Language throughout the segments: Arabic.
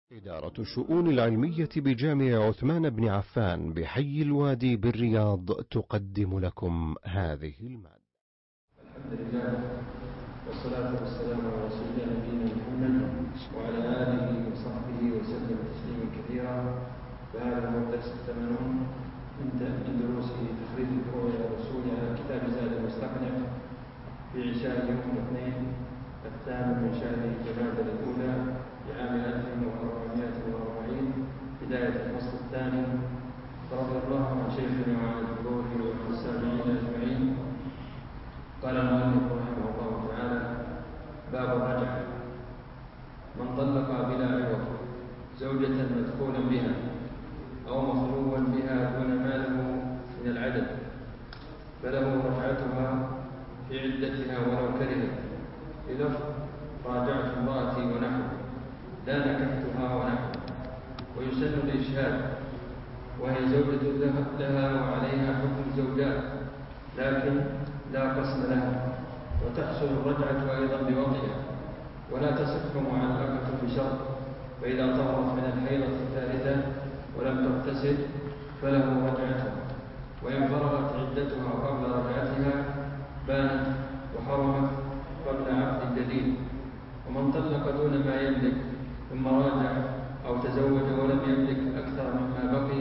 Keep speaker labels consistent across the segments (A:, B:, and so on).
A: إدارة الشؤون العلمية بجامع عثمان بن عفان بحي الوادي بالرياض تقدم لكم هذه المادة.
B: الحمد لله والصلاة والسلام على رسول الله نبينا محمد وعلى آله وصحبه وسلم تسليما كثيرا. فهذا هو الدرس 80 من دروس تخريج رؤيا الرسول على كتاب زاد المستقنع في عشاء يوم الاثنين الثامن من شهر جمادى الأولى لعام 1440 بداية الفصل الثاني. رضي الله عن شيخنا وعن الحضور وعن السامعين أجمعين. قال المؤلف رحمه الله تعالى: باب الرجعة. من طلق بلا عوض زوجة مدخولا بها أو مخلوا بها دون ما له من العدد فله رجعتها في عدتها ولو كرهت، بلفظ راجعت امرأتي ونحو، لا نكحتها ونحو. ويسن الإشهاد، وهي زوجة لها وعليها حكم زوجات لكن لا قسم لها، وتحصل الرجعة أيضا بوطئها، ولا تصح معلقة بشرط. فإذا طهرت من الحيضة الثالثة ولم تغتسل فله رجعتها، وإن فرغت عدتها قبل رجعتها بانت وحرمت قبل عقد جديد. ومن طلق دون ما يملك ثم راجع أو تزوج ولم يملك أكثر مما بقي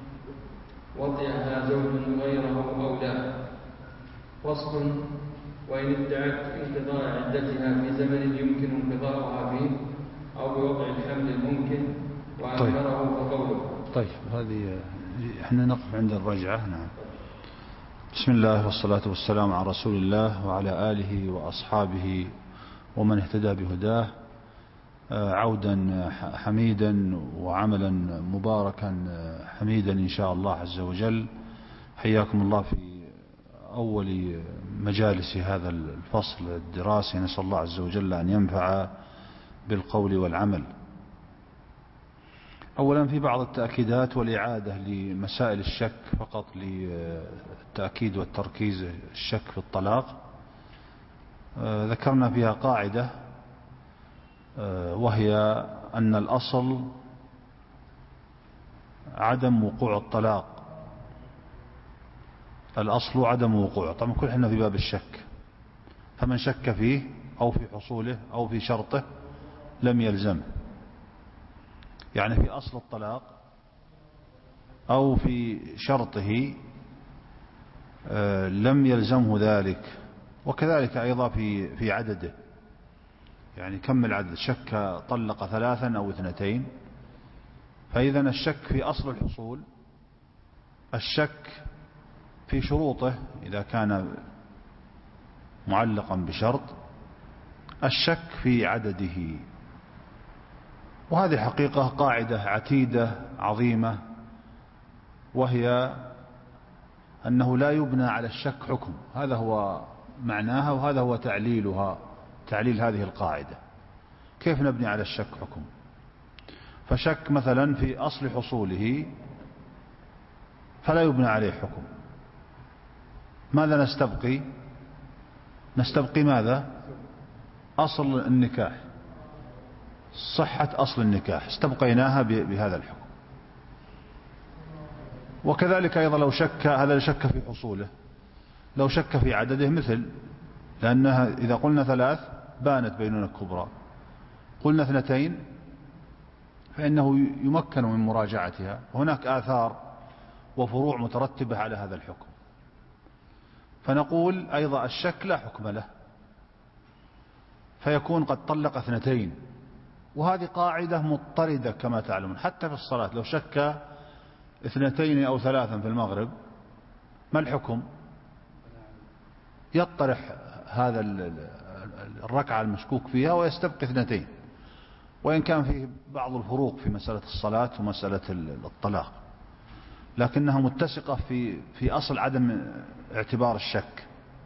B: وطئها زوج غيره أو لا. فصل: وإن ادعت انقضاء عدتها في زمن يمكن انقضاؤها فيه أو بوضع الحمل الممكن وأنكره فقوله.
C: طيب هذه احنا نقف عند الرجعة. نعم. بسم الله والصلاة والسلام على رسول الله وعلى آله وأصحابه ومن اهتدى بهداه. عودا حميدا وعملا مباركا حميدا إن شاء الله عز وجل. حياكم الله في أول مجالس هذا الفصل الدراسي. نسأل الله عز وجل أن ينفع بالقول والعمل. أولا في بعض التأكيدات والإعادة لمسائل الشك، فقط للتأكيد والتركيز. الشك في الطلاق ذكرنا فيها قاعدة، وهي أن الأصل عدم وقوع الطلاق. الأصل عدم وقوعه. طبعا كل احنا في باب الشك، فمن شك فيه أو في حصوله أو في شرطه لم يلزمه، يعني في أصل الطلاق أو في شرطه لم يلزمه ذلك. وكذلك أيضا في عدده، يعني كم العدد؟ شك طلق 3 أو 2. فإذا الشك في أصل الحصول، الشك في شروطه إذا كان معلقا بشرط، الشك في عدده. وهذه حقيقة قاعدة عتيدة عظيمة، وهي أنه لا يبنى على الشك حكم. هذا هو معناها وهذا هو تعليلها، تعليل هذه القاعدة. كيف نبني على الشك حكم؟ فشك مثلا في أصل حصوله فلا يبنى عليه حكم. ماذا نستبقي؟ نستبقي ماذا؟ أصل النكاح، صحة أصل النكاح استبقيناها بهذا الحكم. وكذلك أيضا لو شك، هذا شك في حصوله، لو شك في عدده مثل، لأنها إذا قلنا 3 بانت بينونة كبرى، قلنا 2 فإنه يمكن من مراجعتها. هناك آثار وفروع مترتبة على هذا الحكم. فنقول أيضا الشك لا حكم له، فيكون قد طلق 2. وهذه قاعدة مضطردة كما تعلمون. حتى في الصلاة لو شك 2 أو 3 في المغرب، ما الحكم؟ يطرح هذا الركعة المشكوك فيها ويستبقي 2، وإن كان فيه بعض الفروق في مسألة الصلاة ومسألة الطلاق، لكنها متسقة في أصل عدم اعتبار الشك.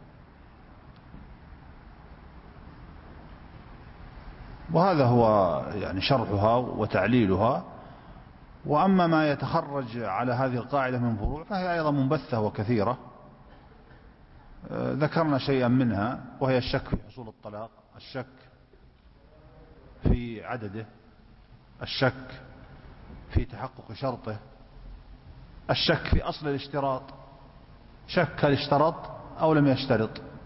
C: وهذا هو يعني شرحها وتعليلها. وأما ما يتخرج على هذه القاعدة من فروع فهي أيضا منبثة وكثيرة. ذكرنا شيئا منها، وهي الشك في حصول الطلاق، الشك في عدده، الشك في تحقق شرطه، الشك في أصل الاشتراط، شك هل اشترط أو لم يشترط.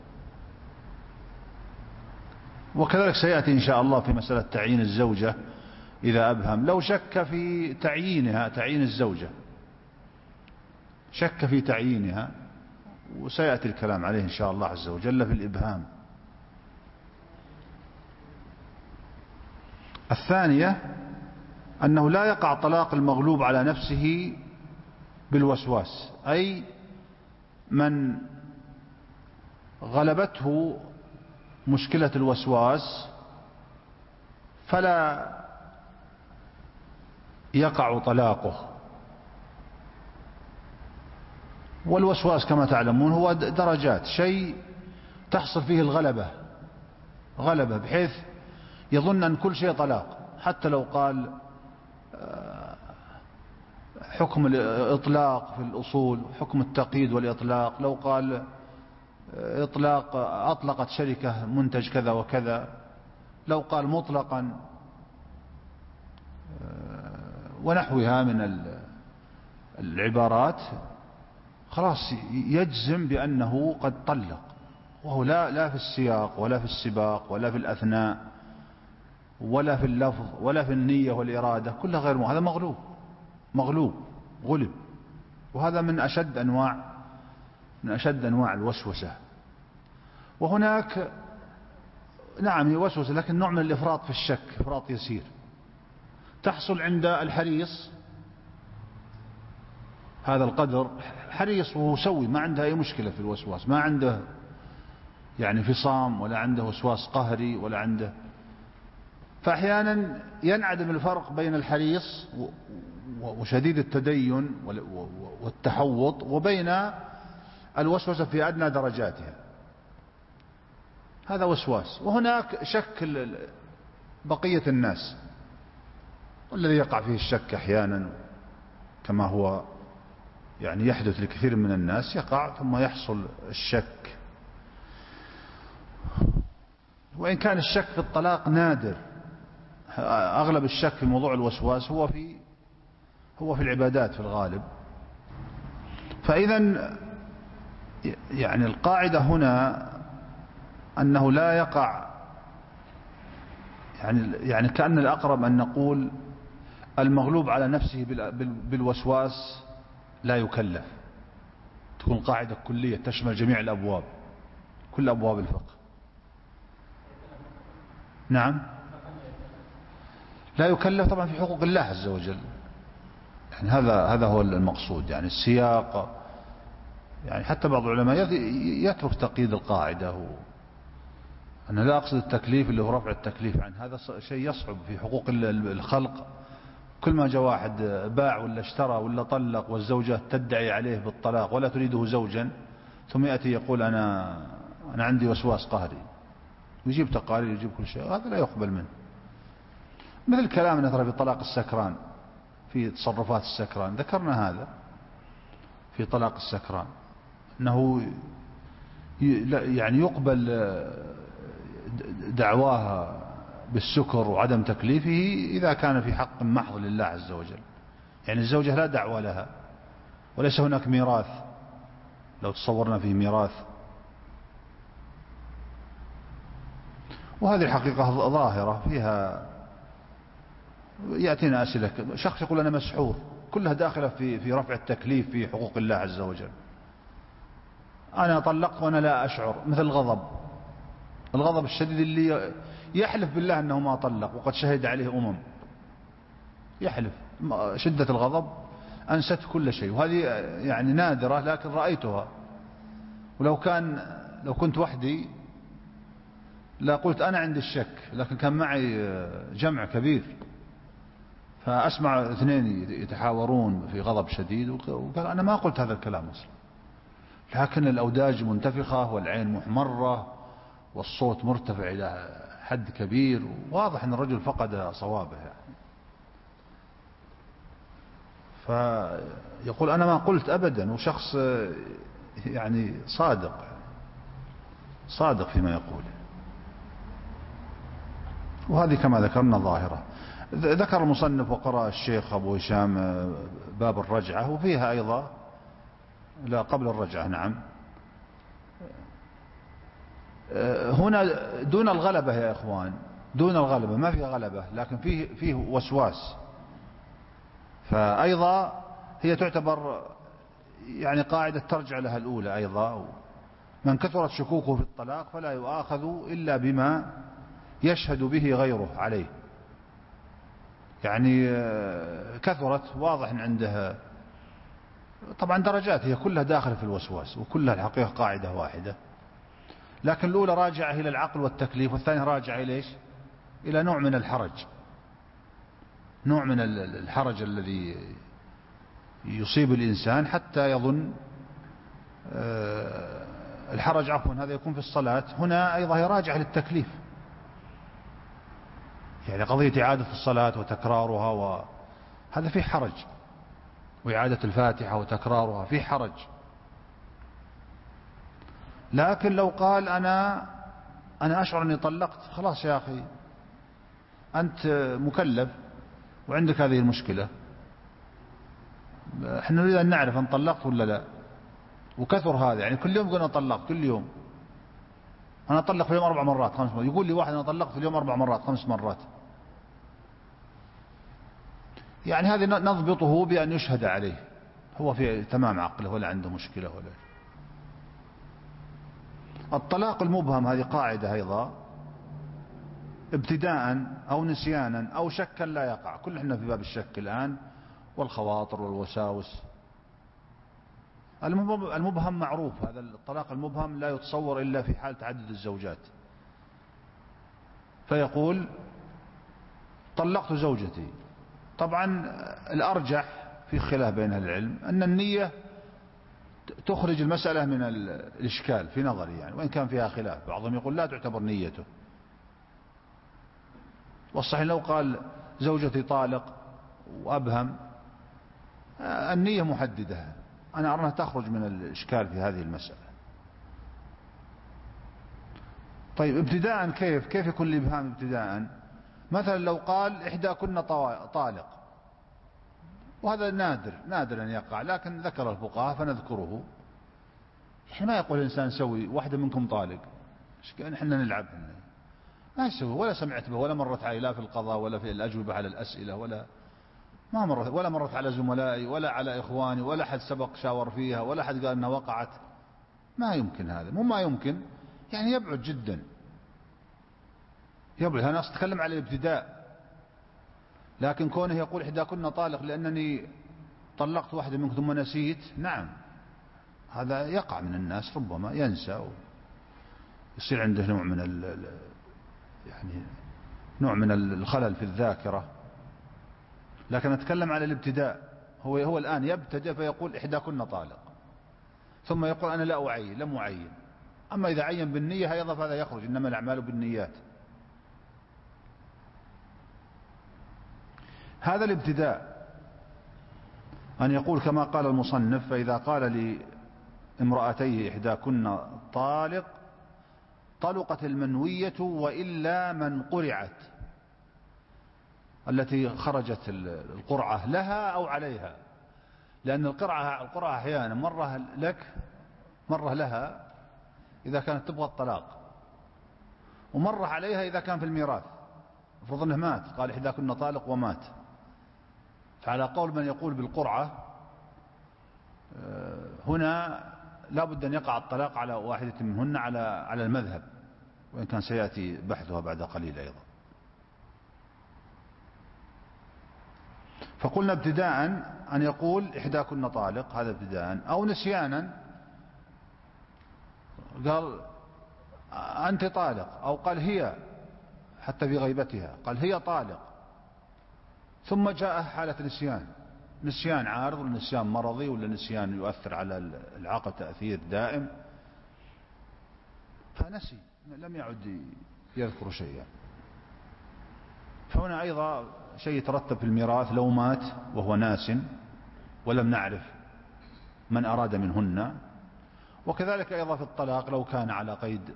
C: وكذلك سيأتي إن شاء الله في مسألة تعيين الزوجة إذا أبهم، لو شك في تعيينها، تعيين الزوجة، شك في تعيينها، وسيأتي الكلام عليه إن شاء الله عز وجل في الإبهام. الثانية أنه لا يقع طلاق المغلوب على نفسه بالوسواس، أي من غلبته مشكلة الوسواس فلا يقع طلاقه. والوسواس كما تعلمون هو درجات، شيء تحصل فيه غلبة بحيث يظن أن كل شيء طلاق، حتى لو قال حكم الإطلاق في الأصول، حكم التقييد والإطلاق، لو قال أطلقت شركة منتج كذا وكذا، لو قال مطلقا ونحوها من العبارات، خلاص يجزم بأنه قد طلق، وهو لا في السياق ولا في السباق ولا في الأثناء ولا في اللفظ ولا في النية والإرادة، كلها غير هذا غلب. وهذا من أشد أنواع الوسوسة. وهناك نعم هي وسوسة، لكن نوع من الإفراط في الشك، إفراط يسير، تحصل عند الحريص، هذا القدر حريص وهو سوي، ما عنده أي مشكلة في الوسواس، ما عنده يعني فصام ولا عنده وسواس قهري ولا عنده. فأحيانا ينعدم الفرق بين الحريص وشديد التدين والتحوط وبين الوسوسة في أدنى درجاتها، هذا وسواس. وهناك شك بقية الناس، والذي يقع فيه الشك أحيانا كما هو يعني يحدث لكثير من الناس، يقع ثم يحصل الشك. وإن كان الشك في الطلاق نادر، أغلب الشك في موضوع الوسواس هو في العبادات في الغالب. فإذا يعني القاعدة هنا أنه لا يقع، يعني كأن الأقرب أن نقول المغلوب على نفسه بالوسواس لا يكلف، تكون قاعدة كلية تشمل جميع الأبواب، كل أبواب الفقه. نعم لا يكلف طبعا في حقوق الله عز وجل، يعني هذا هو المقصود، يعني السياق. يعني حتى بعض العلماء يترك تقييد القاعدة، أنا لا أقصد التكليف اللي هو رفع التكليف عن هذا شيء يصعب في حقوق الخلق. كل ما جاء واحد باع ولا اشترى ولا طلق والزوجة تدعي عليه بالطلاق ولا تريده زوجا، ثم يأتي يقول أنا عندي وسواس قهري، ويجيب تقارير يجيب كل شيء، هذا لا يقبل منه. مثل كلامنا ترى في طلاق السكران، في تصرفات السكران ذكرنا هذا في طلاق السكران، أنه يعني يقبل دعواها بالسكر وعدم تكليفه إذا كان في حق محض لله عز وجل، يعني الزوجة لا دعوة لها وليس هناك ميراث، لو تصورنا فيه ميراث. وهذه الحقيقة ظاهرة فيها، يأتينا أسئلة، شخص يقول أنا مسحور، كلها داخلة في رفع التكليف في حقوق الله عز وجل. أنا طلقت وأنا لا أشعر، مثل الغضب الشديد اللي يحلف بالله أنه ما طلق وقد شهد عليه يحلف، شدة الغضب أنست كل شيء، وهذه يعني نادرة لكن رأيتها. ولو كنت وحدي لا قلت أنا عندي الشك، لكن كان معي جمع كبير فأسمع اثنين يتحاورون في غضب شديد، وقال أنا ما قلت هذا الكلام أصلا، لكن الأوداج منتفخة والعين محمرة والصوت مرتفع إلى حد كبير، واضح أن الرجل فقد صوابه يعني. فيقول أنا ما قلت أبدا، وشخص يعني صادق فيما يقول. وهذه كما ذكرنا ظاهرة. ذكر المصنف وقرأ الشيخ أبو هشام باب الرجعة، وفيها أيضا لا قبل الرجعة نعم. هنا دون الغلبة يا إخوان، دون الغلبة، ما فيها غلبة، لكن فيه وسواس، فأيضا هي تعتبر يعني قاعدة ترجع لها الأولى أيضا. من كثرت شكوكه في الطلاق فلا يؤاخذ إلا بما يشهد به غيره عليه. يعني كثرت واضح أن عندها طبعا درجات، هي كلها داخلة في الوسواس، وكلها الحقيقة قاعدة واحدة، لكن الأولى راجعة إلى العقل والتكليف، والثانية راجعة إلى إيش؟ إلى نوع من الحرج، نوع من الحرج الذي يصيب الإنسان حتى يظن الحرج عفوا هذا يكون في الصلاة. هنا أيضا هي راجعة للتكليف، يعني قضية إعادة الصلاة وتكرارها وهذا فيه حرج، وإعادة الفاتحة وتكرارها فيه حرج. لكن لو قال أنا أشعر أني طلقت، خلاص يا أخي أنت مكلف وعندك هذه المشكلة، احنا نريد أن نعرف أن طلقت ولا لا. وكثر هذا، يعني كل يوم يقول أنا طلقت، كل يوم أنا أطلق في اليوم 4 مرات 5 مرات، يقول لي واحد أنا طلقت في اليوم 4 مرات 5 مرات. يعني هذه نضبطه بأن يشهد عليه هو في تمام عقله ولا عنده مشكلة ولا. الطلاق المبهم هذه قاعدة أيضا، ابتداء أو نسيانا أو شكا لا يقع، كل احنا في باب الشك الآن والخواطر والوساوس. المبهم معروف، هذا الطلاق المبهم لا يتصور إلا في حال تعدد الزوجات، فيقول طلقت زوجتي. طبعا الأرجح في خلاف بين أهل العلم أن النية تخرج المسألة من الإشكال في نظري، يعني وإن كان فيها خلاف، بعضهم يقول لا تعتبر نيته. والصحيح لو قال زوجتي طالق وأبهم النية محددة، أنا أرى أنها تخرج من الإشكال في هذه المسألة. طيب ابتداء كيف يكون الإبهام ابتداء؟ مثلا لو قال إحدى كنا طالق، وهذا نادر أن يقع، لكن ذكر الفقهاء فنذكره. إحنا ما يقول الإنسان سوي واحدة منكم طالق، إحنا نلعب، ما يسوي، ولا سمعت به ولا مرت علي لا في القضاء ولا في الأجوبة على الأسئلة، ولا مرت على زملائي ولا على إخواني، ولا حد سبق شاور فيها، ولا حد قال أنها وقعت. ما يمكن هذا، مو ما يمكن، يعني يبعد جدا، يبعد. أنا أتكلم على الابتداء، لكن كونه يقول إحدى كنا طالق لأنني طلقت واحدة منكم ثم نسيت، نعم هذا يقع من الناس، ربما ينسى ويصير عنده يعني نوع من الخلل في الذاكرة. لكن أتكلم على الابتداء، هو الآن يبتدأ فيقول إحدى كنا طالق، ثم يقول أنا لا أعين، لم أعين. أما إذا عين بالنية أيضا فهذا يخرج، إنما الأعمال بالنيات. هذا الابتداء، أن يقول كما قال المصنف: فإذا قال لامرأتيه إحداكن طالق طلقت المنوية وإلا من قرعت، التي خرجت القرعة لها أو عليها، لأن القرعة أحيانا مرة لك مرة لها إذا كانت تبغى الطلاق، ومرة عليها إذا كان في الميراث. افرض أنه مات، قال إحداكن طالق ومات، فعلى قول من يقول بالقرعة هنا لا بد أن يقع الطلاق على واحدة منهن على المذهب، وإن كان سيأتي بحثها بعد قليل أيضا. فقلنا ابتداء أن يقول إحداكن طالق، هذا ابتداء. أو نسيانا قال أنت طالق، أو قال هي، حتى في غيبتها قال هي طالق، ثم جاء حالة نسيان عارض، ولا نسيان مرضي، ولا نسيان يؤثر على العقل تأثير دائم، فنسي لم يعد يذكر شيئا. فهنا أيضا شيء يترتب في الميراث لو مات وهو ناس ولم نعرف من أراد منهن، وكذلك أيضا في الطلاق لو كان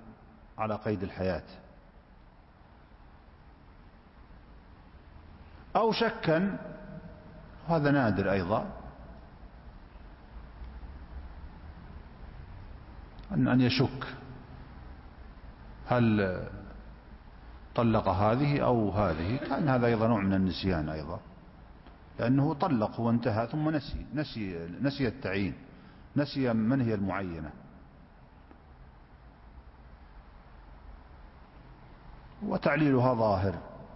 C: على قيد الحياة. أو شكا، هذا نادر أيضا، أن يشك هل طلق هذه أو هذه، كان هذا أيضا نوع من النسيان أيضا، لأنه طلق وانتهى ثم نسي التعيين، نسي من هي المعينة. وتعليلها ظاهر،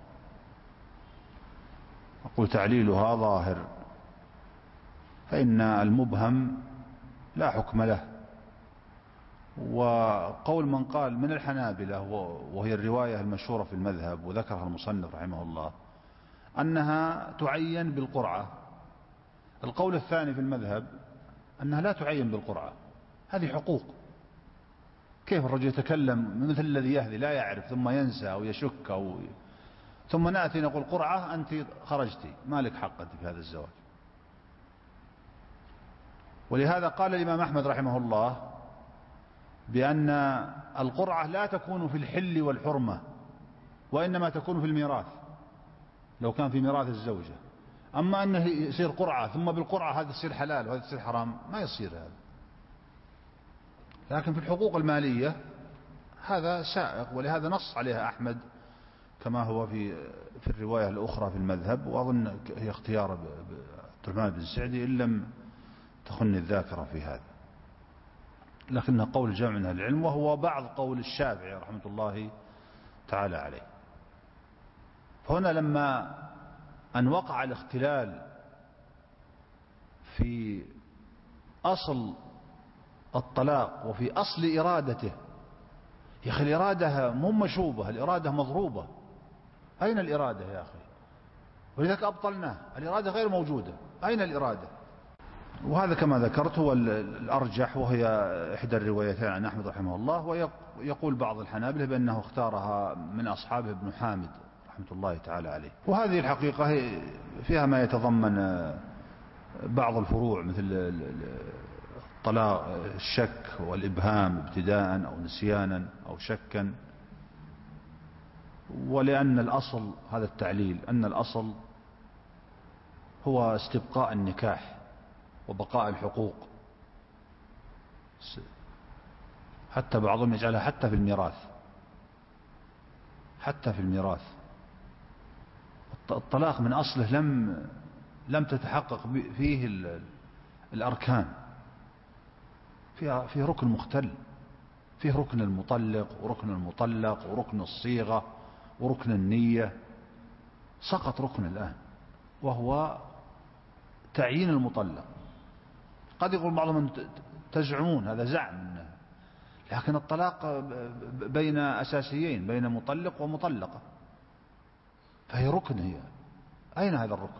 C: أقول تعليلها ظاهر، فإن المبهم لا حكم له. وقول من قال من الحنابلة، وهي الرواية المشهورة في المذهب وذكرها المصنف رحمه الله، أنها تعين بالقرعة. القول الثاني في المذهب أنها لا تعين بالقرعة، هذه حقوق. كيف الرجل يتكلم مثل الذي يهذي لا يعرف ثم ينسى أو يشك ثم نأتي نقول قرعة أنت خرجتي، ما لك حق أنت في هذا الزواج. ولهذا قال الإمام أحمد رحمه الله بأن القرعة لا تكون في الحل والحرمة، وإنما تكون في الميراث، لو كان في ميراث الزوجة. أما أنه يصير قرعة ثم بالقرعة هذا يصير حلال وهذا يصير حرام، ما يصير هذا. لكن في الحقوق المالية هذا سائق، ولهذا نص عليها أحمد كما هو في الرواية الأخرى في المذهب، وأظن هي اختيار عبد الرحمن بن سعدي إن لم تخن الذاكرة في هذا، لكنه قول جمع من العلم، وهو بعض قول الشافعي رحمة الله تعالى عليه. فهنا لما أن وقع الاختلال في أصل الطلاق وفي أصل إرادته، يا أخي الإرادة مو مشوبة، الإرادة مضروبة. أين الإرادة يا أخي؟ ولذلك أبطلناه، الإرادة غير موجودة، أين الإرادة؟ وهذا كما ذكرت هو الأرجح، وهي إحدى الروايتين عن أحمد رحمه الله. ويقول بعض الحنابلة بأنه اختارها من أصحابه ابن حامد رحمة الله تعالى عليه. وهذه الحقيقة فيها ما يتضمن بعض الفروع، مثل الطلاق، الشك والإبهام ابتداء أو نسيانا أو شكا. ولأن الأصل هذا التعليل، أن الأصل هو استبقاء النكاح وبقاء الحقوق، حتى بعضهم يجعلها حتى في الميراث، حتى في الميراث. الطلاق من أصله لم تتحقق فيه الأركان، فيه ركن مختل، فيه ركن المطلق وركن المطلق وركن الصيغة وركن النية، سقط ركن الآن وهو تعيين المطلق. قد يقول بعضهم تزعمون، هذا زعم، لكن الطلاق بين أساسيين، بين مطلق ومطلقة، فهي ركن. هي أين هذا الركن؟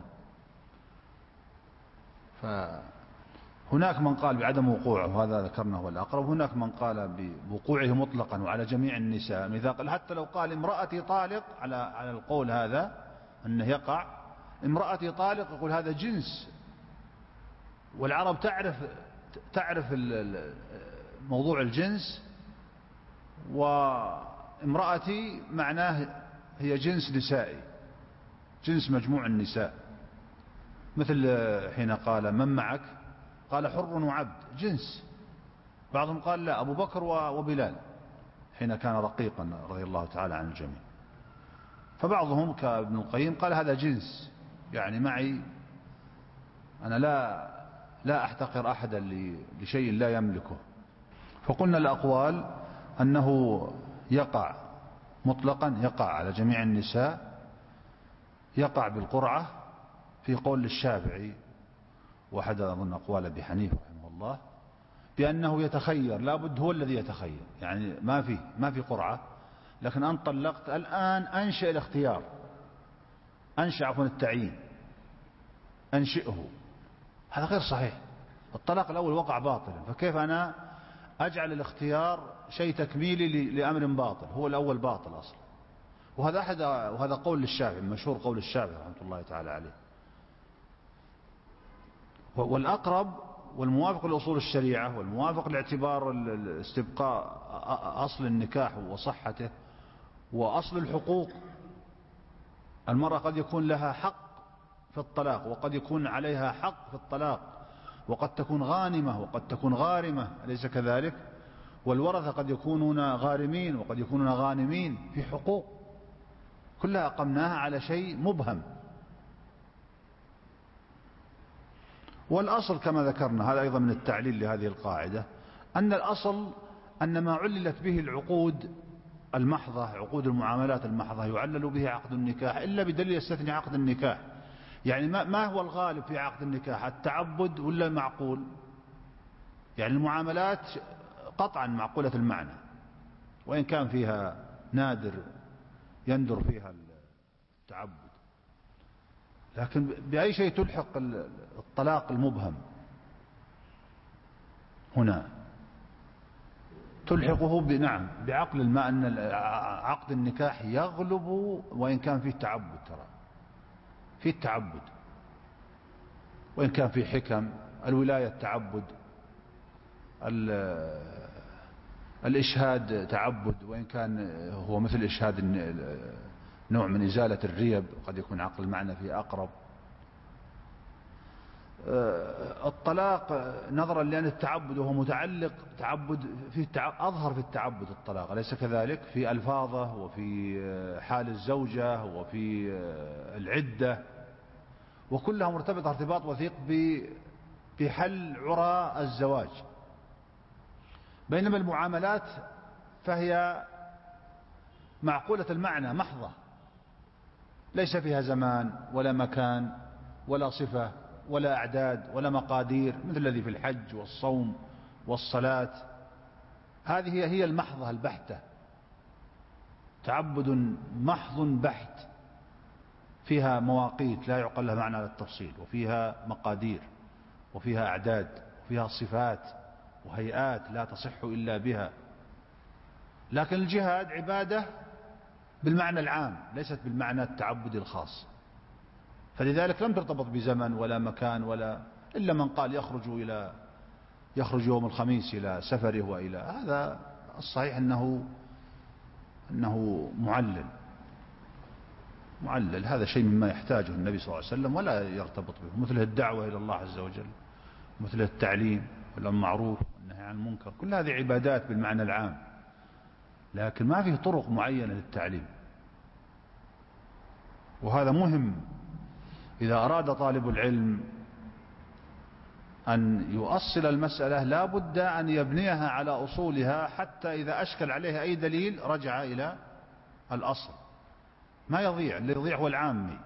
C: فهناك من قال بعدم وقوعه، وهذا ذكرنا هو الأقرب. هناك من قال بوقوعه مطلقا وعلى جميع النساء، مثال حتى لو قال امرأتي طالق، على القول هذا أنه يقع امرأتي طالق، يقول هذا جنس، والعرب تعرف موضوع الجنس، وامرأتي معناه هي جنس نسائي، جنس مجموع النساء. مثل حين قال من معك، قال حر وعبد، جنس. بعضهم قال لا، أبو بكر وبلال حين كان رقيقا رضي الله تعالى عن الجميع. فبعضهم كابن القيم قال هذا جنس، يعني معي أنا لا أحتقر أحدا لشيء لا يملكه. فقلنا الأقوال أنه يقع مطلقا، يقع على جميع النساء، يقع بالقرعة في قول الشافعي، وأحد أظن أقوال أبي حنيفة رحمه الله، بأنه يتخير، لا بد هو الذي يتخير، يعني ما في قرعة، لكن أن طلقت الآن أنشئ الاختيار، أنشئ عفوا التعيين، أنشئه. هذا غير صحيح. الطلاق الأول وقع باطلا، فكيف أنا أجعل الاختيار شيء تكميلي لأمر باطل؟ هو الأول باطل أصلا. وهذا قول الشافعي، مشهور قول الشافعي رحمة الله تعالى عليه. والأقرب والموافق لأصول الشريعة والموافق لاعتبار استبقاء أصل النكاح وصحته وأصل الحقوق، المرأة قد يكون لها حق في الطلاق، وقد يكون عليها حق في الطلاق، وقد تكون غانمة وقد تكون غارمة، أليس كذلك؟ والورثة قد يكونون غارمين وقد يكونون غانمين في حقوق، كلها أقمناها على شيء مبهم. والأصل كما ذكرنا، هذا أيضا من التعليل لهذه القاعدة، أن الأصل أن ما عللت به العقود المحضة، عقود المعاملات المحضة، يعلل به عقد النكاح إلا بدليل يستثني عقد النكاح. يعني ما هو الغالب في عقد النكاح، التعبد ولا المعقول؟ يعني المعاملات قطعا معقولة المعنى، وإن كان فيها نادر يندر فيها التعبد، لكن بأي شيء تلحق الطلاق المبهم هنا؟ تلحقه نعم بعقل الماء، أن عقد النكاح يغلب وإن كان فيه تعبد، ترى فيه التعبد وإن كان فيه حكم، الولاية تعبد، الإشهاد تعبد، وإن كان هو مثل إشهاد نوع من إزالة الريب، قد يكون عقل المعنى فيه أقرب. الطلاق نظرا لأن التعبد وهو متعلق تعبد فيه أظهر في التعبد الطلاق، أليس كذلك؟ في ألفاظه وفي حال الزوجة وفي العدة، وكلها مرتبطة ارتباط وثيق بحل عرى الزواج. بينما المعاملات فهي معقولة المعنى محضة، ليس فيها زمان ولا مكان ولا صفة ولا أعداد ولا مقادير مثل الذي في الحج والصوم والصلاة. هذه هي المحضة البحتة، تعبد محض بحت، فيها مواقيت لا يعقل لها معنى للتفصيل، وفيها مقادير وفيها أعداد وفيها صفات وهيئات لا تصح إلا بها. لكن الجهاد عبادة بالمعنى العام ليست بالمعنى التعبدي الخاص، فلذلك لم ترتبط بزمن ولا مكان ولا إلا من قال يخرج يوم الخميس إلى سفره وإلى هذا. الصحيح أنه معلل، هذا شيء مما يحتاجه النبي صلى الله عليه وسلم ولا يرتبط به، مثل الدعوة إلى الله عز وجل، مثل التعليم والمعروف والنهي عن المنكر، كل هذه عبادات بالمعنى العام، لكن ما فيه طرق معينة للتعليم. وهذا مهم إذا أراد طالب العلم أن يؤصل المسألة لا بد أن يبنيها على أصولها، حتى إذا أشكل عليه أي دليل رجع إلى الأصل، ما يضيع. اللي يضيع هو العامي.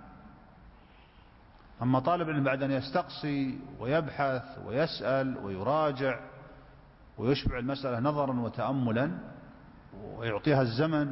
C: أما طالب العلم بعد أن يستقصي ويبحث ويسأل ويراجع ويشبع المسألة نظرا وتأملا ويعطيها الزمن،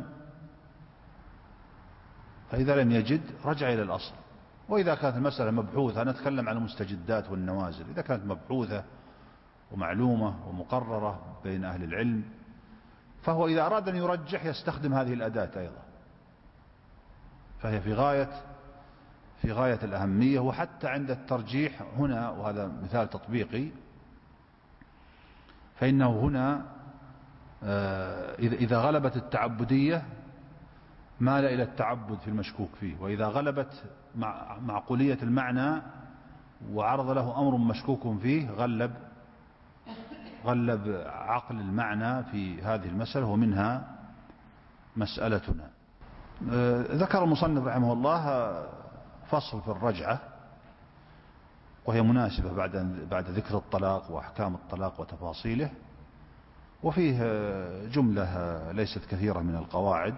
C: فإذا لم يجد رجع إلى الأصل. وإذا كانت المسألة مبحوثة، نتكلم عن المستجدات والنوازل، إذا كانت مبحوثة ومعلومة ومقررة بين أهل العلم، فهو إذا أراد أن يرجح يستخدم هذه الأداة أيضا، فهي في غاية الأهمية. وحتى عند الترجيح هنا، وهذا مثال تطبيقي، فإنه هنا إذا غلبت التعبدية مال إلى التعبد في المشكوك فيه، وإذا غلبت معقولية المعنى وعرض له أمر مشكوك فيه غلب عقل المعنى في هذه المسألة، ومنها مسألتنا. ذكر المصنف رحمه الله فصل في الرجعة، وهي مناسبة بعد ذكر الطلاق وأحكام الطلاق وتفاصيله، وفيه جملة ليست كثيرة من القواعد،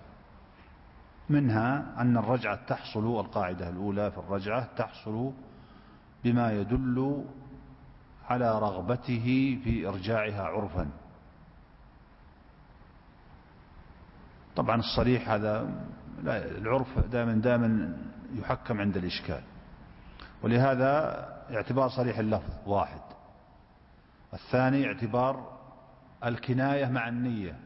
C: منها أن الرجعة تحصل، القاعدة الأولى في الرجعة تحصل بما يدل على رغبته في إرجاعها عرفا. طبعا الصريح هذا العرف دائما يحكم عند الإشكال، ولهذا اعتبار صريح اللفظ واحد. الثاني اعتبار الكناية مع النية،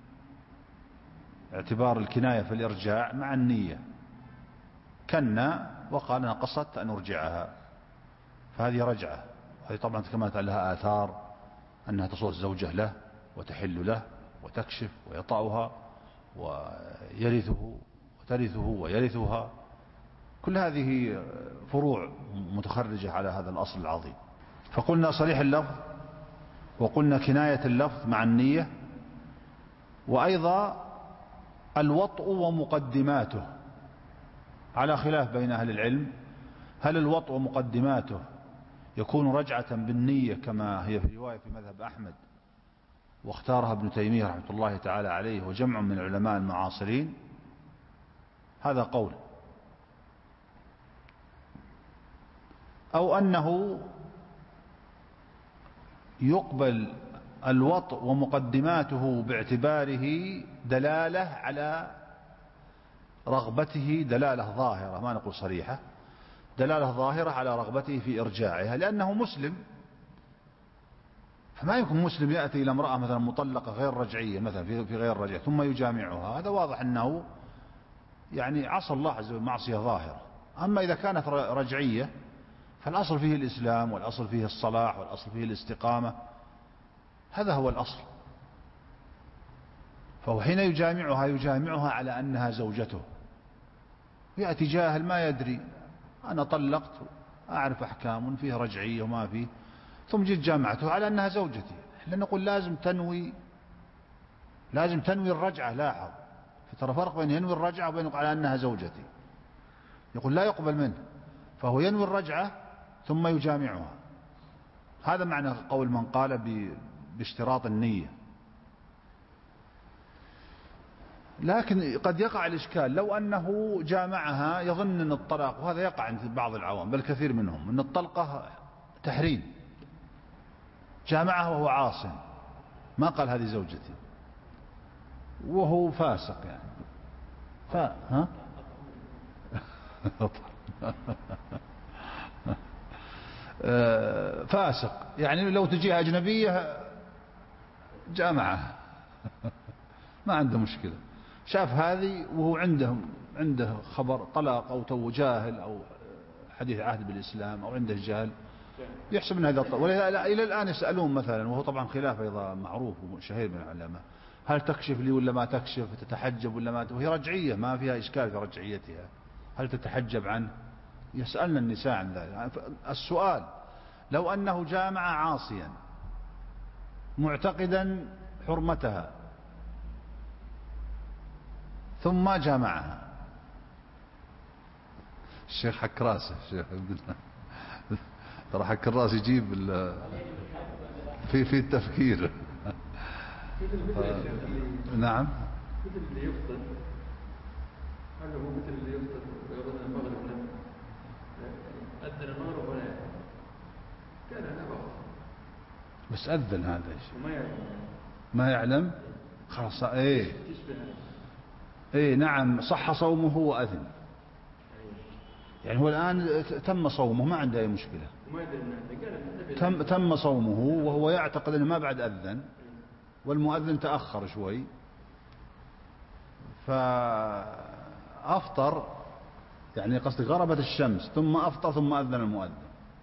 C: اعتبار الكناية في الإرجاع مع النية، كنا وقال أنا قصدت أن أرجعها، فهذه رجعة. هذه طبعا كما لها آثار أنها تصل الزوجة له وتحل له وتكشف ويطأها ويرثه وترثه ويرثها، كل هذه فروع متخرجة على هذا الأصل العظيم. فقلنا صريح اللفظ، وقلنا كناية اللفظ مع النية، وأيضا الوطء ومقدماته على خلاف بين أهل العلم. هل الوطء ومقدماته يكون رجعة بالنية كما هي في رواية في مذهب أحمد واختارها ابن تيمية رحمة الله تعالى عليه وجمع من العلماء المعاصرين؟ هذا قول. أو أنه يقبل الوطء ومقدماته باعتباره دلالة على رغبته، دلالة ظاهرة ما نقول صريحة، دلالة ظاهرة على رغبته في إرجاعها لأنه مسلم. فما يمكن مسلم يأتي إلى امرأة مثلا مطلقة غير رجعية مثلا في غير رجعية ثم يجامعها، هذا واضح أنه يعني عصى الله عز وجل معصية ظاهرة. أما إذا كانت رجعية فالأصل فيه الإسلام، والأصل فيه الصلاح، والأصل فيه الاستقامة، هذا هو الأصل. فهو حين يجامعها على أنها زوجته. يأتي جاهل ما يدري، أنا طلقت أعرف أحكام فيه رجعية وما فيه، ثم جيت جامعته على أنها زوجتي. احنا نقول لازم تنوي الرجعة. لاحظ ترى فرق بين ينوي الرجعة وبين على أنها زوجتي. يقول لا يقبل منه، فهو ينوي الرجعة ثم يجامعها. هذا معنى قول من قال باشتراط النية. لكن قد يقع الإشكال لو أنه جامعها يظن أن الطلاق، وهذا يقع عند بعض العوام بل كثير منهم، أن الطلقة تحريم. جامعها وهو عاصٍ، ما قال هذه زوجتي، وهو فاسق يعني ها فاسق يعني لو تجيها أجنبية جامعها ما عنده مشكلة. شاف هذه وهو عنده خبر طلاق أو تو جاهل أو حديث عهد بالإسلام أو عنده جهل، يحسب أن هذا الطلاق. إلى الآن يسألون مثلا، وهو طبعا خلاف أيضا معروف وشهير من العلماء، هل تكشف لي ولا ما تكشف، تتحجب ولا ما، وهي رجعية ما فيها إشكال في رجعيتها، هل تتحجب عنه؟ يسألنا النساء عن ذلك. السؤال لو أنه جامع عاصيا معتقدا حرمتها ثم جامعها، الشيخ حك راسه، الشيخ ترى حك الراس يجيب في التفكير. نعم.
B: مثل اللي يفطر، هذا هو مثل اللي يفطر ويظن المغرب لم أذن المغرب ولا كان أنا بغض،
C: بس أذن هذا الشيء
B: وما يعلم،
C: ما يعلم خلاص. ايه نعم، صح صومه وأذن، يعني هو الآن تم صومه ما عنده أي مشكلة، تم صومه وهو يعتقد أنه ما بعد أذن، والمؤذن تأخر شوي فأفطر، يعني قصدي غربت الشمس ثم أفطر ثم أذن المؤذن.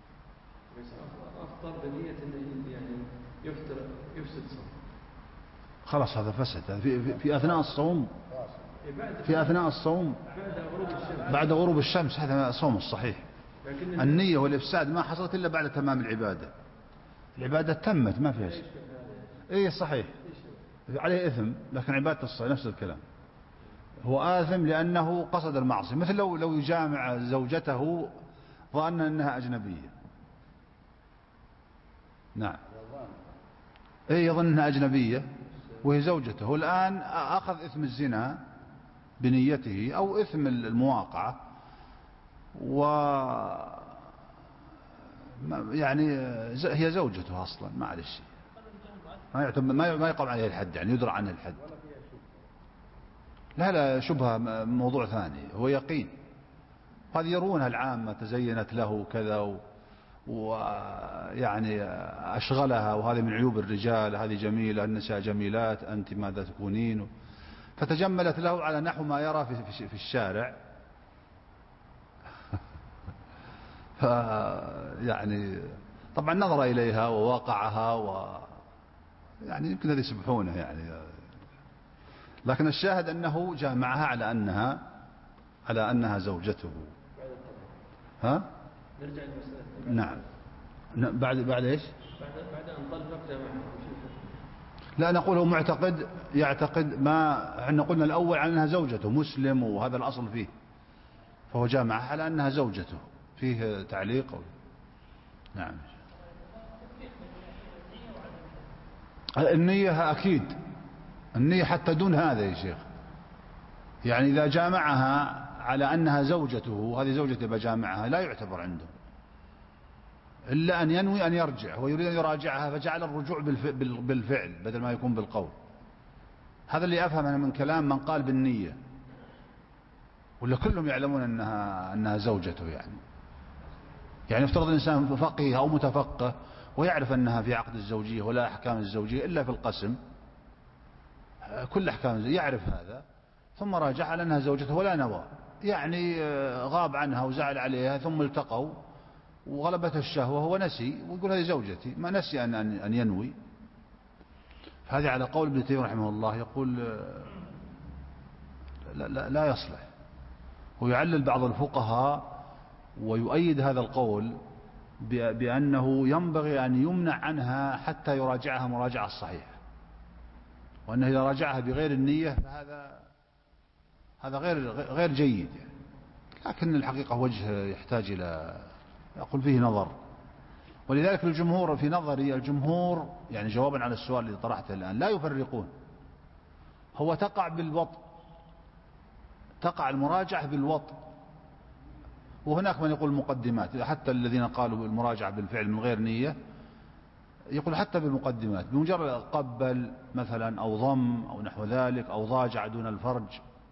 B: أفطر بنية أنه يعني يفسد صوم،
C: خلاص هذا فسد في أثناء الصوم، في أثناء الصوم بعد غروب الشمس، هذا صوم الصحيح. النية والإفساد ما حصلت إلا بعد تمام العبادة، العبادة تمت ما فيها شيء. إيه صحيح عليه إثم، لكن عبادة الصلاة نفس الكلام، هو آثم لأنه قصد المعصية. مثل لو يجامع زوجته ظن أنها أجنبية، نعم إيه يظن أنها أجنبية وهي زوجته، الآن أخذ إثم الزنا بنيته أو إثم المواقعة، و يعني هي زوجته أصلا ما عليه شيء، ما يقام عليه الحد، يعني يدرى عنه الحد. لا شبهة موضوع ثاني، هو يقين. هذه يرونها العامة تزينت له كذا ويعني أشغلها، وهذه من عيوب الرجال، هذه جميلة، النساء جميلات، أنت ماذا تكونين، فتجملت له على نحو ما يرى في الشارع. يعني طبعا نظر إليها وواقعها يعني يمكن هذا يسبحونه يعني، لكن الشاهد أنه جامعها على أنها زوجته.
B: بعد
C: ها؟
B: نرجع للمسألة.
C: نعم. بعد إيش؟
B: بعد أن طلق جامعة.
C: لا نقول هو معتقد يعتقد ما احنا قلنا الأول على أنها زوجته مسلم وهذا الأصل فيه، فهو جامعها على أنها زوجته، فيه تعليق نعم. النية أكيد، النية حتى دون هذا يا شيخ، يعني إذا جامعها على أنها زوجته وهذه زوجته بجامعها لا يعتبر عنده، إلا أن ينوي أن يرجع، هو يريد أن يراجعها فجعل الرجوع بالفعل بدل ما يكون بالقول. هذا اللي أفهم من كلام من قال بالنية، ولا كلهم يعلمون أنها زوجته. يعني افترض الإنسان فقيه أو متفقه ويعرف أنها في عقد الزوجية ولا أحكام الزوجية إلا في القسم، كل أحكام الزوجية يعرف هذا، ثم راجع على أنها زوجته ولا نوى، يعني غاب عنها وزعل عليها ثم التقوا وغلبته الشهوة هو نسي ويقول هذه زوجتي، ما نسي أن ينوي. فهذه على قول ابن تيمية رحمه الله، يقول لا يصلح. ويعلل بعض الفقهاء ويؤيد هذا القول بأنه ينبغي أن يمنع عنها حتى يراجعها مراجعة الصحيحة، وأنه إذا راجعها بغير النية فهذا غير جيد يعني. لكن الحقيقة وجه يحتاج إلى أقول فيه نظر، ولذلك الجمهور في نظري الجمهور يعني جوابا على السؤال اللي طرحته الآن لا يفرقون، هو تقع بالوطء، تقع المراجعة بالوطء، وهناك من يقول المقدمات، حتى الذين قالوا المراجعة بالفعل من غير نية يقول حتى بالمقدمات بمجرد قبل مثلا أو ضم أو نحو ذلك أو ضاجع دون الفرج،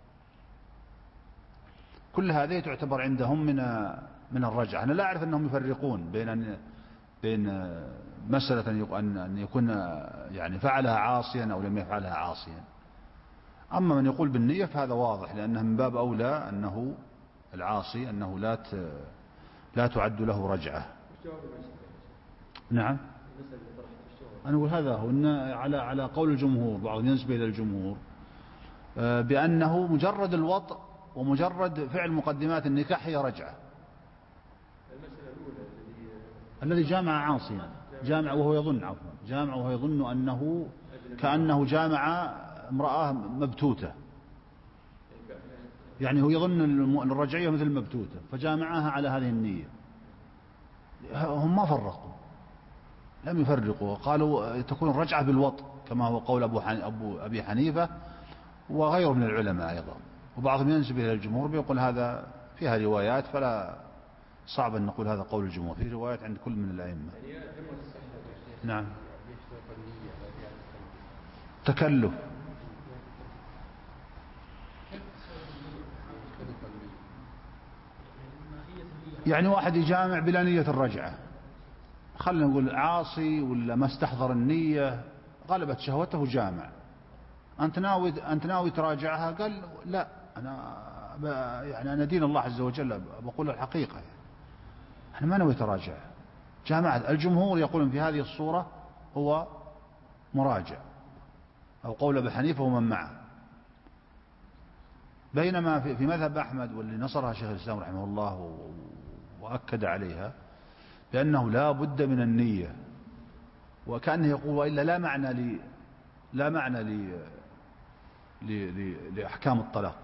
C: كل هذه تعتبر عندهم من الرجعة. أنا لا أعرف أنهم يفرقون بين مسألة أن يكون يعني فعلها عاصيا أو لم يفعلها عاصيا. أما من يقول بالنية فهذا واضح، لأنه من باب أولى أنه العاصي أنه لا تعد له رجعة. نعم. أنا أقول هذا هو إن على قول الجمهور، بعضهم ينسب إلى الجمهور بأنه مجرد الوطء ومجرد فعل مقدمات النكاح هي رجعة. الذي جامع عاصيا، جامع وهو يظن أنه كأنه جامع امرأة مبتوتة، يعني هو يظن الرجعية مثل المبتوتة فجامعها على هذه النية. هم ما فرقوا، لم يفرقوا، قالوا تكون الرجعة بالوطء كما هو قول أبي حنيفة وغيره من العلماء أيضا. وبعضهم ينسب إلى الجمهور بيقول هذا فيها روايات فلا صعب أن نقول هذا قول الجمهور، في روايات عند كل من الأئمة. نعم. تكلف، يعني واحد يجامع بلا نية الرجعة، خلنا نقول عاصي ولا ما استحضر النية، غلبت شهوته جامع، أنت ناوي تراجعها؟ قال لا، أنا دين الله عز وجل بقول الحقيقة، يعني أنا ما ناوي تراجع. جامعة الجمهور يقولون في هذه الصورة هو مراجع، أو قول أبي حنيفة ومن معه. بينما في مذهب أحمد واللي نصرها شيخ الإسلام رحمه الله وأكد عليها بأنه لا بد من النية، وكأنه يقول وإلا لا معنى لأحكام الطلاق،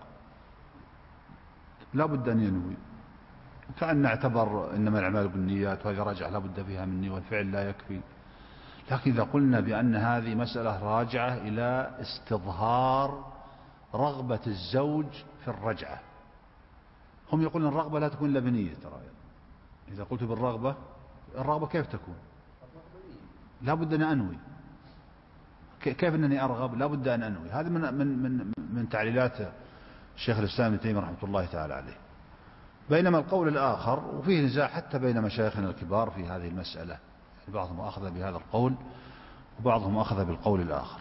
C: لا بد أن ينوي. وكأن نعتبر إنما الأعمال بالنيات وهذه راجعة لا بد فيها من نية والفعل لا يكفي. لكن إذا قلنا بأن هذه مسألة راجعة إلى استظهار رغبة الزوج في الرجعة، هم يقولون الرغبة لا تكون إلا بنية. ترى إذا قلت بالرغبة، الرغبة كيف تكون؟ لا بد أن أنوي. كيف أنني أرغب؟ لا بد أن أنوي. هذا من تعليلات الشيخ الإسلام ابن تيمية رحمة الله تعالى عليه. بينما القول الآخر، وفيه نزاع حتى بين مشايخنا الكبار في هذه المسألة، بعضهم أخذ بهذا القول وبعضهم أخذ بالقول الآخر.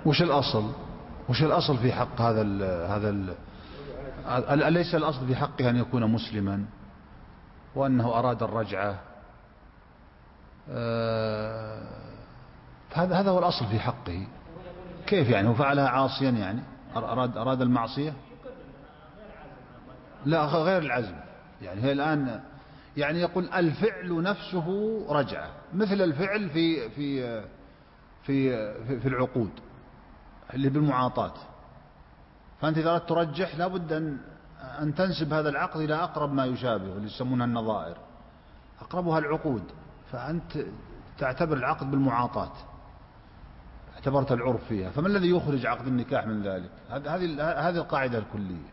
C: وش الأصل في حق أليس الأصل في حقه أن يكون مسلما وأنه أراد الرجعة؟ هذا هو الأصل في حقه. كيف يعني هو فعلها عاصيا؟ يعني أراد المعصية؟ لا، غير العزم. يعني هي الآن يعني يقول الفعل نفسه رجعة، مثل الفعل في العقود اللي بالمعاطاة. فأنت إذا أردت ترجح لابد أن تنسب هذا العقد إلى أقرب ما يشابه، اللي يسمونها النظائر، أقربها العقود. فأنت تعتبر العقد بالمعاطاة، اعتبرت العرف فيها. فما الذي يخرج عقد النكاح من ذلك؟ هذه القاعدة الكلية.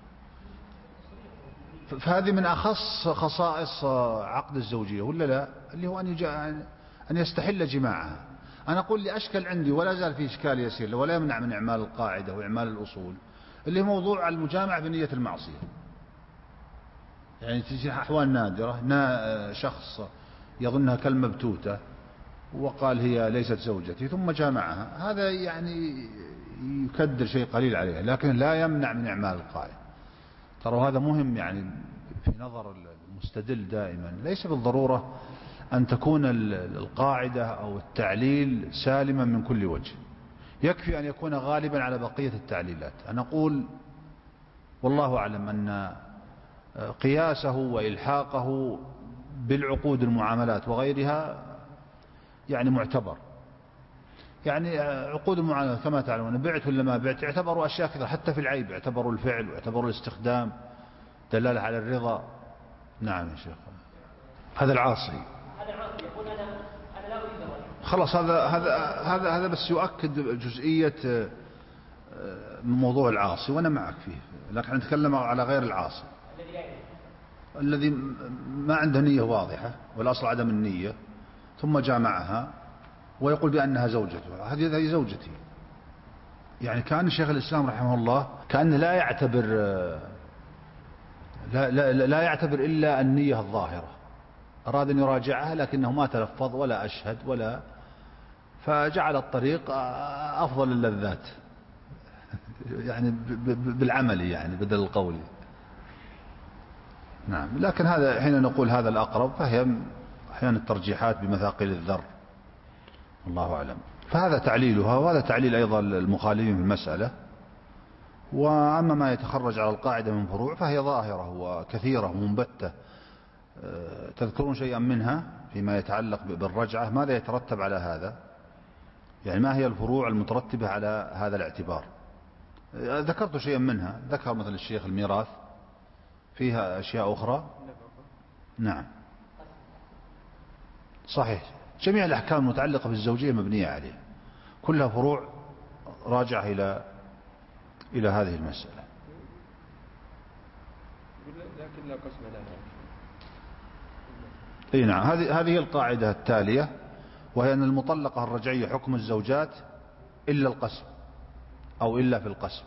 C: فهذه من أخص خصائص عقد الزوجية، ولا لا؟ اللي هو أن يستحل جماعها. أنا أقول لي أشكل عندي ولا زال في إشكال يسير ولا يمنع من إعمال القاعدة وإعمال الأصول، اللي هو موضوع المجامعة بنية المعصية. يعني تجي أحوال نادرة، شخص يظنها كالمبتوتة وقال هي ليست زوجتي ثم جامعها، هذا يعني يكدر شيء قليل عليها، لكن لا يمنع من إعمال القاعدة. ترى هذا مهم يعني في نظر المستدل دائما. ليس بالضرورة أن تكون القاعدة أو التعليل سالما من كل وجه، يكفي أن يكون غالبا على بقية التعليلات. أنا أقول والله أعلم أن قياسه وإلحاقه بالعقود المعاملات وغيرها يعني معتبر. يعني عقود المعاملات كما تعلمون، بعت ولا ما بعت، يعتبروا أشياء كثيرة، حتى في العيب يعتبروا الفعل ويعتبروا الاستخدام دلالة على الرضا. نعم يا شيخ. هذا العاصي
D: يقول أنا لا أريد الرجل.
C: خلاص، هذا بس يؤكد جزئية موضوع العاصي، وأنا معك فيه، لكن نتكلم على غير العاصي الذي ما عنده نية واضحة، والأصل عدم النية، ثم جامعها ويقول بأنها زوجته. هذه زوجتي. يعني كان شيخ الإسلام رحمه الله كان لا يعتبر إلا النية الظاهرة. أراد أن يراجعها لكنه ما تلفظ ولا أشهد ولا، فجعل الطريق أفضل اللذات يعني بالعمل، يعني بدل القول. نعم، لكن هذا حين نقول هذا الأقرب فهي أحيانا الترجيحات بمثاقيل الذر، الله أعلم. فهذا تعليلها، وهذا تعليل أيضا المخالفين في المسألة. وأما ما يتخرج على القاعدة من فروع فهي ظاهرة وكثيرة ومنبتة. تذكرون شيئا منها فيما يتعلق بالرجعة؟ ماذا يترتب على هذا؟ يعني ما هي الفروع المترتبة على هذا الاعتبار؟ ذكرت شيئا منها. ذكر مثل الشيخ الميراث، فيها أشياء أخرى. نعم صحيح، جميع الأحكام المتعلقة بالزوجية مبنية عليه، كلها فروع راجعة إلى هذه المسألة.
B: لكن لا قسم لها.
C: اي نعم، هذه القاعدة التالية، وهي أن المطلقة الرجعية حكم الزوجات إلا القسم أو إلا في القسم.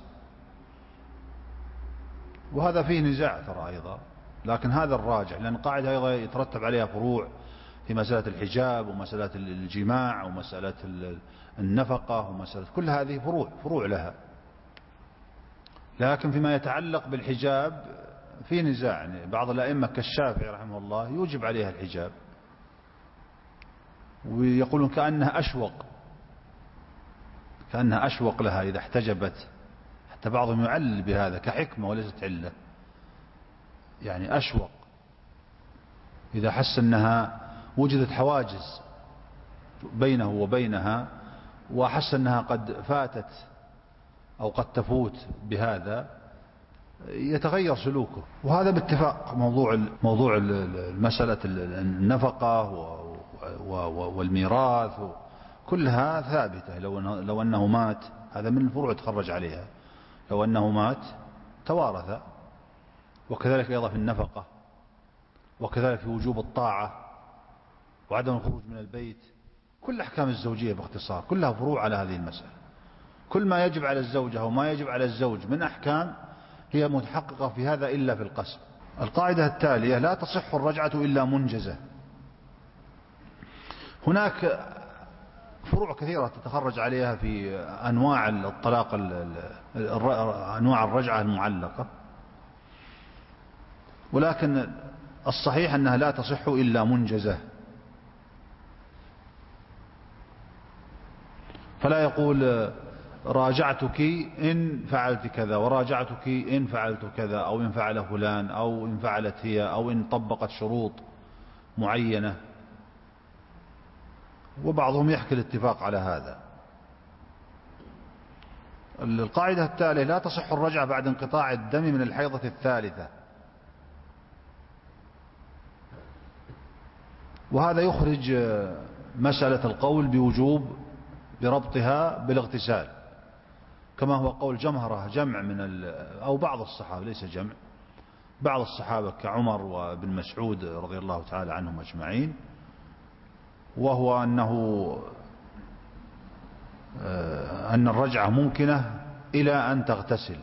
C: وهذا فيه نزاع ترى أيضا، لكن هذا الراجع، لأن القاعدة أيضا يترتب عليها فروع في مسألة الحجاب ومسألة الجماع ومسألة النفقة ومسألة، كل هذه فروع لها. لكن فيما يتعلق بالحجاب في نزاع. يعني بعض الأئمة كالشافعي رحمه الله يوجب عليها الحجاب، ويقولون كأنها أشوق لها إذا احتجبت. حتى بعضهم يعلل بهذا كحكمة وليست علة، يعني أشوق إذا حس أنها وجدت حواجز بينه وبينها وأحس أنها قد فاتت أو قد تفوت بهذا، يتغير سلوكه. وهذا باتفاق موضوع المسألة النفقة والميراث كلها ثابتة. لو أنه مات، هذا من الفروع تخرج عليها، لو أنه مات توارث. وكذلك أيضا في النفقة، وكذلك في وجوب الطاعة وعدم الخروج من البيت. كل أحكام الزوجية باختصار كلها فروع على هذه المسألة. كل ما يجب على الزوجة وما يجب على الزوج من أحكام هي متحققة في هذا إلا في القسم. القاعدة التالية: لا تصح الرجعة إلا منجزة. هناك فروع كثيرة تتخرج عليها في أنواع الطلاق، أنواع الرجعة المعلقة، ولكن الصحيح أنها لا تصح إلا منجزة. فلا يقول راجعتك إن فعلت كذا، وراجعتك إن فعلت كذا، أو إن فعل فلان، أو إن فعلت هي، أو إن طبقت شروط معينة. وبعضهم يحكي الاتفاق على هذا. القاعدة التالية: لا تصح الرجعة بعد انقطاع الدم من الحيضة الثالثة. وهذا يخرج مسألة القول بوجوب بربطها بالاغتسال، كما هو قول جمع من أو بعض الصحابة، ليس جمع، بعض الصحابة كعمر وابن مسعود رضي الله تعالى عنهم أجمعين، وهو أن الرجعة ممكنة إلى أن تغتسل.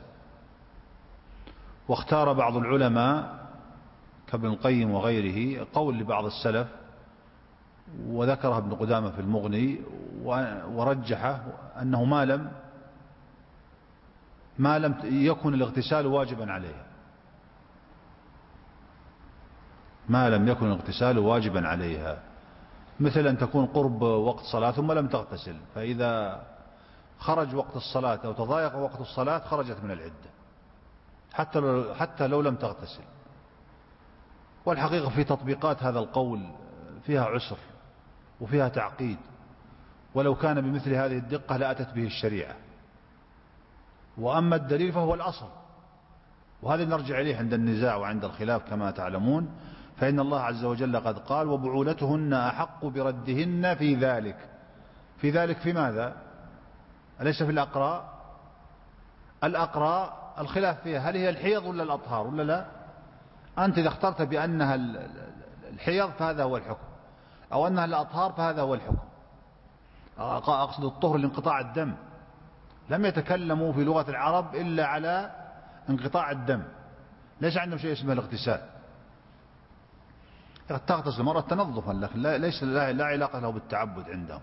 C: واختار بعض العلماء كابن القيم وغيره قول لبعض السلف، وذكره ابن قدامة في المغني، ورجحه أنه ما لم يكن الاغتسال واجبا عليها، ما لم يكن الاغتسال واجبا عليها، مثل أن تكون قرب وقت صلاة ثم لم تغتسل، فإذا خرج وقت الصلاة أو تضايق وقت الصلاة خرجت من العدة حتى لو لم تغتسل. والحقيقة في تطبيقات هذا القول فيها عسر وفيها تعقيد، ولو كان بمثل هذه الدقة لأتت به الشريعة. وأما الدليل فهو الأصل، وهذا نرجع إليه عند النزاع وعند الخلاف كما تعلمون، فإن الله عز وجل قد قال: وبعولتهن أحق بردهن في ذلك. في ذلك في ماذا؟ أليس في الأقراء؟ الأقراء الخلاف فيها هل هي الحيض ولا الأطهار ولا لا؟ أنت إذا اخترت بأنها الحيض فهذا هو الحكم، أو أنها الأطهار فهذا هو الحكم. أقصد الطهر لانقطاع الدم، لم يتكلموا في لغة العرب إلا على انقطاع الدم، ليس عندهم شيء اسمه الاغتسال. تغتسل المرأة تنظفا، لكن ليس لا علاقة له بالتعبد عندهم.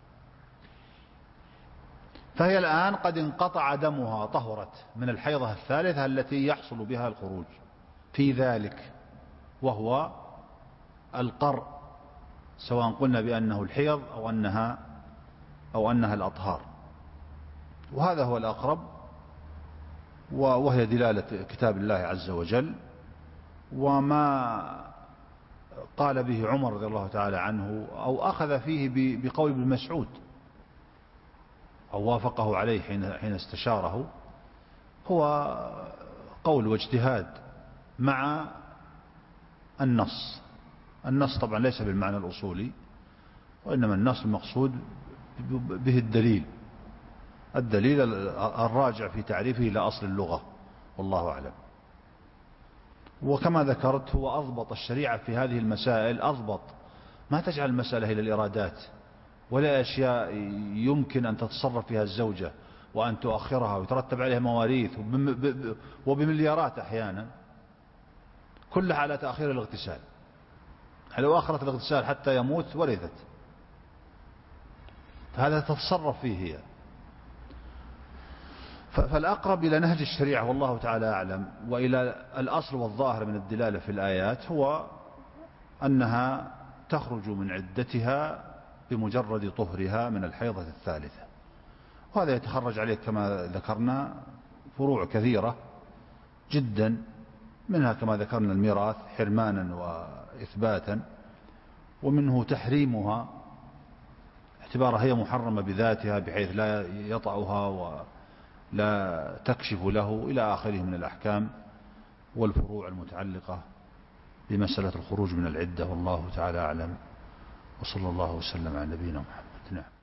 C: فهي الآن قد انقطع دمها، طهرت من الحيضة الثالثة التي يحصل بها الخروج في ذلك، وهو القرء، سواء قلنا بأنه الحيض أو أنها الأطهار. وهذا هو الأقرب، وهي دلالة كتاب الله عز وجل، وما قال به عمر رضي الله تعالى عنه، أو أخذ فيه بقول ابن مسعود، أو وافقه عليه حين استشاره، هو قول واجتهاد مع النص طبعا ليس بالمعنى الأصولي، وإنما النص المقصود به الدليل الراجع في تعريفه إلى أصل اللغة، والله أعلم. وكما ذكرت هو أضبط الشريعة في هذه المسائل، أضبط، ما تجعل المسألة إلى الإرادات ولا أشياء يمكن أن تتصرف فيها الزوجة وأن تؤخرها ويترتب عليها مواريث وبمليارات أحيانا، كلها على تأخير الاغتسال. لو أخرت الاغتسال حتى يموت ورثت، فهذا تتصرف فيه هي. فالأقرب إلى نهج الشريعة والله تعالى أعلم، وإلى الأصل والظاهر من الدلالة في الآيات، هو أنها تخرج من عدتها بمجرد طهرها من الحيضة الثالثة. وهذا يتخرج عليه كما ذكرنا فروع كثيرة جدا، منها كما ذكرنا الميراث حرمانا وإثباتا، ومنه تحريمها اعتبارها هي محرمة بذاتها بحيث لا يطأها ولا تكشف له، إلى آخره من الأحكام والفروع المتعلقة بمسألة الخروج من العدة، والله تعالى أعلم، وصلى الله وسلم على نبينا محمد. نعم.